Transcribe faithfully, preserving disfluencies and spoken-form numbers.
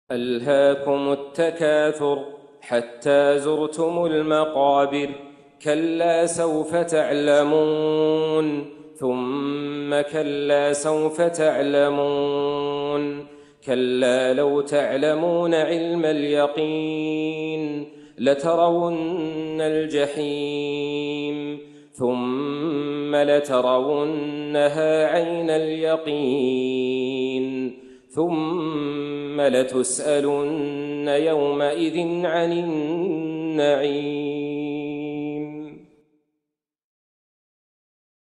ألهاكم التكاثر حتى زرتم المقابر كلا سوف تعلمون ثم كلا سوف تعلمون كلا لو تعلمون علم اليقين لترون الجحيم ثم لترونها عين اليقين ثم لتسألن يومئذ عن النعيم.